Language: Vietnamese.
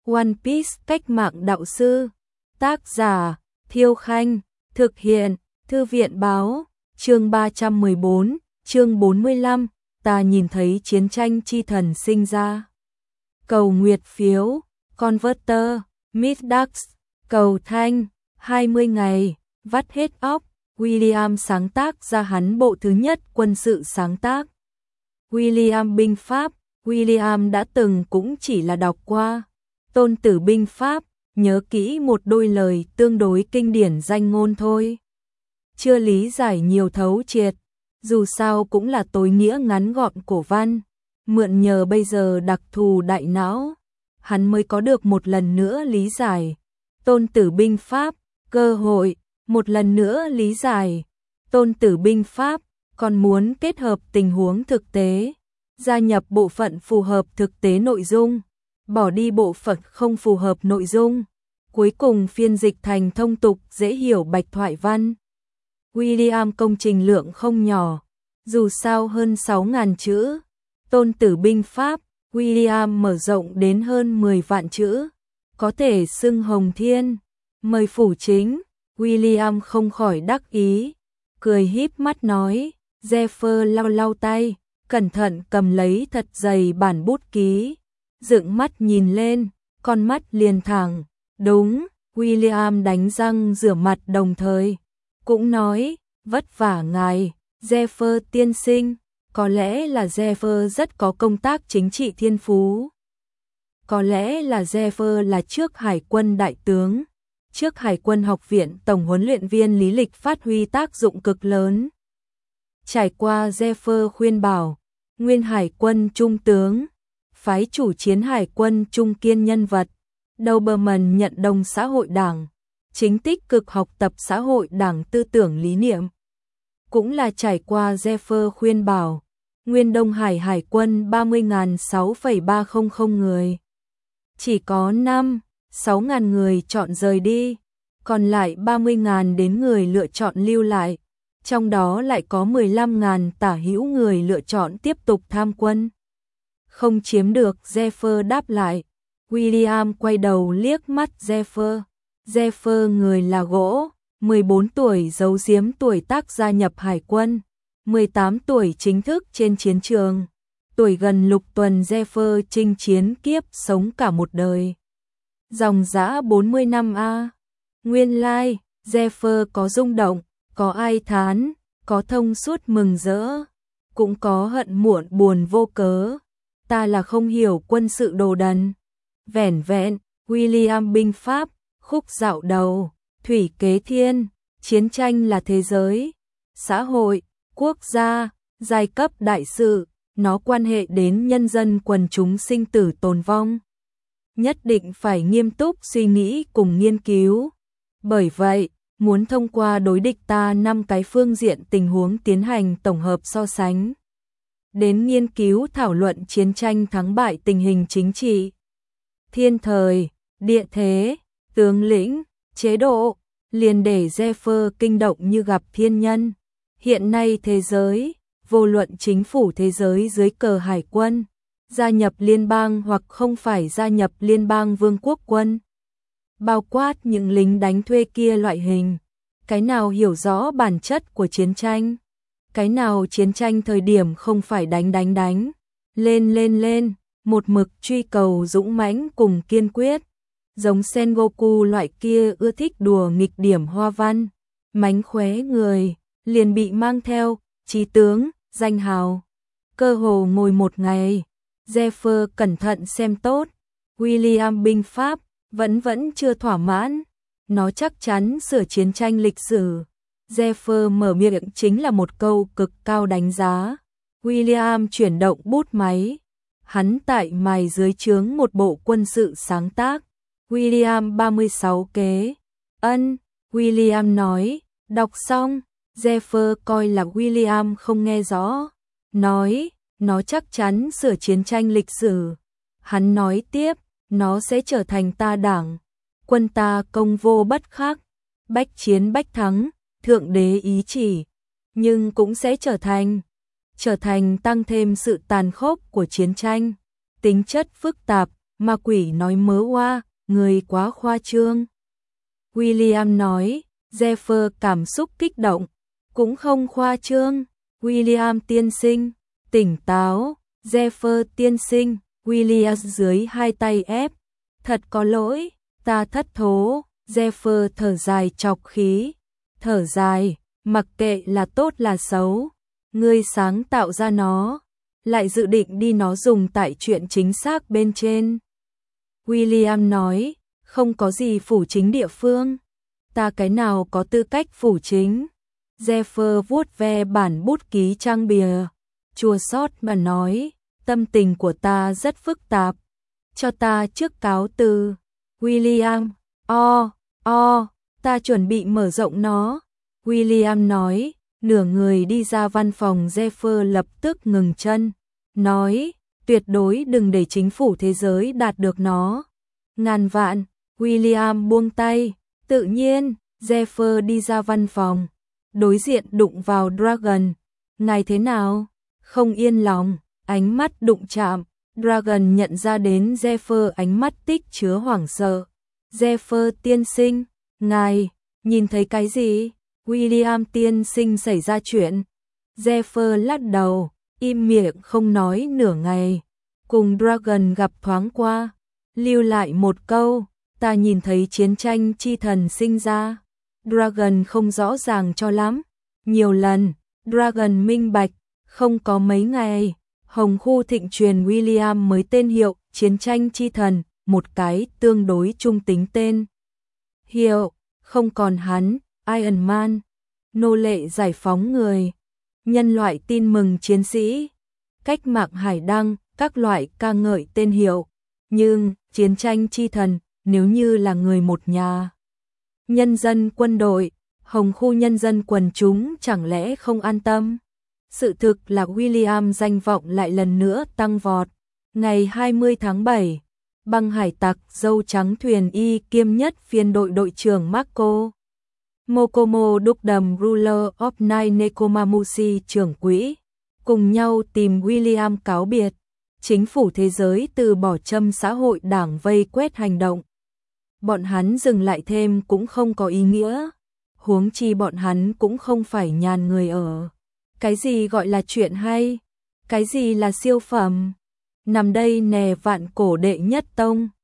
One Piece cách mạng đạo sư. Tác giả Thiêu Khanh. Thực hiện Thư viện Báo. Chương 314, chương 45. Ta nhìn thấy chiến tranh chi thần sinh ra. Cầu nguyệt phiếu. Converter. Middax. Cầu thanh. 20 ngày. Vắt hết óc. William sáng tác ra hắn bộ thứ nhất quân sự sáng tác. William binh pháp. William đã từng cũng chỉ là đọc qua. Tôn Tử binh pháp, nhớ kỹ một đôi lời tương đối kinh điển danh ngôn thôi. Chưa lý giải nhiều thấu triệt, dù sao cũng là tối nghĩa ngắn gọn cổ văn. Mượn nhờ bây giờ đặc thù đại não, hắn mới có được một lần nữa lý giải. Tôn Tử binh pháp, cơ hội, một lần nữa lý giải. Tôn Tử binh pháp, còn muốn kết hợp tình huống thực tế, gia nhập bộ phận phù hợp thực tế nội dung, bỏ đi bộ phận không phù hợp nội dung, cuối cùng phiên dịch thành thông tục dễ hiểu bạch thoại văn. William công trình lượng không nhỏ, dù sao hơn 6.000 chữ. Tôn Tử binh pháp, William mở rộng đến hơn 10 vạn chữ, có thể xưng hồng thiên. Mời phủ chính. William không khỏi đắc ý, cười híp mắt nói. Jeffer lau lau tay, cẩn thận cầm lấy thật dày bản bút ký, dựng mắt nhìn lên, con mắt liền thẳng. Đúng. William đánh răng rửa mặt đồng thời cũng nói, vất vả ngài, Jeffer tiên sinh. Có lẽ là Jeffer rất có công tác chính trị thiên phú. Có lẽ là Jeffer là trước hải quân đại tướng, trước hải quân học viện tổng huấn luyện viên lý lịch phát huy tác dụng cực lớn. Trải qua Jeffer khuyên bảo, nguyên hải quân trung tướng, phái chủ chiến hải quân trung kiên nhân vật, Doberman nhận đồng xã hội đảng, chính tích cực học tập xã hội đảng tư tưởng lý niệm. Cũng là trải qua Jeffer khuyên bảo, nguyên Đông Hải hải quân 30.6,300 người. Chỉ có 5-6.000 người chọn rời đi, còn lại 30.000 đến người lựa chọn lưu lại. Trong đó lại có 15.000 tả hữu người lựa chọn tiếp tục tham quân. Không chiếm được, Jeffer đáp lại. William quay đầu liếc mắt Jeffer. Jeffer người là gỗ, 14 tuổi giấu giếm tuổi tác gia nhập hải quân, 18 tuổi chính thức trên chiến trường. Tuổi gần lục tuần Jeffer chinh chiến kiếp sống cả một đời. Dòng dã 40 năm a. Nguyên lai, Jeffer có rung động, có ai thán, có thông suốt mừng rỡ, cũng có hận muộn buồn vô cớ. Ta là không hiểu quân sự đồ đần. Vẻn vẹn, William binh pháp, khúc dạo đầu, thủy kế thiên, chiến tranh là thế giới, xã hội, quốc gia, giai cấp đại sự, nó quan hệ đến nhân dân quần chúng sinh tử tồn vong. Nhất định phải nghiêm túc suy nghĩ cùng nghiên cứu. Bởi vậy, muốn thông qua đối địch ta 5 cái phương diện tình huống tiến hành tổng hợp so sánh. Đến nghiên cứu thảo luận chiến tranh thắng bại tình hình chính trị, thiên thời, địa thế, tướng lĩnh, chế độ, liền để Jeffer kinh động như gặp thiên nhân. Hiện nay thế giới, vô luận chính phủ thế giới dưới cờ hải quân, gia nhập liên bang hoặc không phải gia nhập liên bang vương quốc quân, bao quát những lính đánh thuê kia loại hình, cái nào hiểu rõ bản chất của chiến tranh, cái nào chiến tranh thời điểm không phải đánh, lên, một mực truy cầu dũng mãnh cùng kiên quyết, giống Sengoku loại kia ưa thích đùa nghịch điểm hoa văn, mánh khóe người, liền bị mang theo chí tướng, danh hào. Cơ hồ ngồi một ngày, Jeffer cẩn thận xem tốt, William binh pháp vẫn chưa thỏa mãn, nó chắc chắn sửa chiến tranh lịch sử. Jeffer mở miệng chính là một câu cực cao đánh giá. William chuyển động bút máy, hắn tại mài dưới trướng một bộ quân sự sáng tác. William 36 kế. William nói, đọc xong, Jeffer coi là William không nghe rõ, nói, nó chắc chắn sửa chiến tranh lịch sử. Hắn nói tiếp, nó sẽ trở thành ta đảng, quân ta công vô bất khắc, bách chiến bách thắng, thượng đế ý chỉ, nhưng cũng sẽ trở thành tăng thêm sự tàn khốc của chiến tranh, tính chất phức tạp, Ma quỷ nói mớ oa, người quá khoa trương. William nói, Jeffer cảm xúc kích động, cũng không khoa trương. William tiên sinh, tỉnh táo. Jeffer tiên sinh, William dưới hai tay ép. Thật có lỗi, ta thất thố. Jeffer thở dài chọc khí. Thở dài, mặc kệ là tốt là xấu. Ngươi sáng tạo ra nó, lại dự định đi nó dùng tại chuyện chính xác bên trên. William nói, không có gì phủ chính địa phương. Ta cái nào có tư cách phủ chính. Jeffer vuốt ve bản bút ký trang bìa, chua xót mà nói, tâm tình của ta rất phức tạp. Cho ta trước cáo từ. William, ta chuẩn bị mở rộng nó. William nói, nửa người đi ra văn phòng. Jeffer lập tức ngừng chân, nói, tuyệt đối đừng để chính phủ thế giới đạt được nó. Ngàn vạn. William buông tay. Tự nhiên, Jeffer đi ra văn phòng, đối diện đụng vào Dragon. Ngài thế nào? Không yên lòng, ánh mắt đụng chạm. Dragon nhận ra đến Jeffer, ánh mắt tích chứa hoảng sợ. Jeffer tiên sinh, ngài nhìn thấy cái gì? William tiên sinh xảy ra chuyện. Jeffer lắc đầu, im miệng không nói nửa ngày. Cùng Dragon gặp thoáng qua, lưu lại một câu, ta nhìn thấy chiến tranh chi thần sinh ra. Dragon không rõ ràng cho lắm. Nhiều lần, Dragon minh bạch, không có mấy ngày, Hồng Khu thịnh truyền William mới tên hiệu chiến tranh chi thần, một cái tương đối trung tính tên hiệu, không còn hắn, Iron Man, nô lệ giải phóng người, nhân loại tin mừng chiến sĩ, cách mạng hải đăng, các loại ca ngợi tên hiệu. Nhưng, chiến tranh chi thần, nếu như là người một nhà. Nhân dân quân đội, Hồng Khu nhân dân quần chúng chẳng lẽ không an tâm? Sự thực là William danh vọng lại lần nữa tăng vọt. Ngày 20 tháng 7, băng hải tặc dâu trắng thuyền y kiêm nhất phiên đội đội trưởng Marco Mokomo đúc đầm Ruler of Night Nekomamushi trưởng quỹ, cùng nhau tìm William cáo biệt. Chính phủ thế giới từ bỏ châm xã hội đảng vây quét hành động. Bọn hắn dừng lại thêm cũng không có ý nghĩa. Huống chi bọn hắn cũng không phải nhàn người ở. Cái gì gọi là chuyện hay? Cái gì là siêu phẩm? Nằm đây nè vạn cổ đệ nhất tông.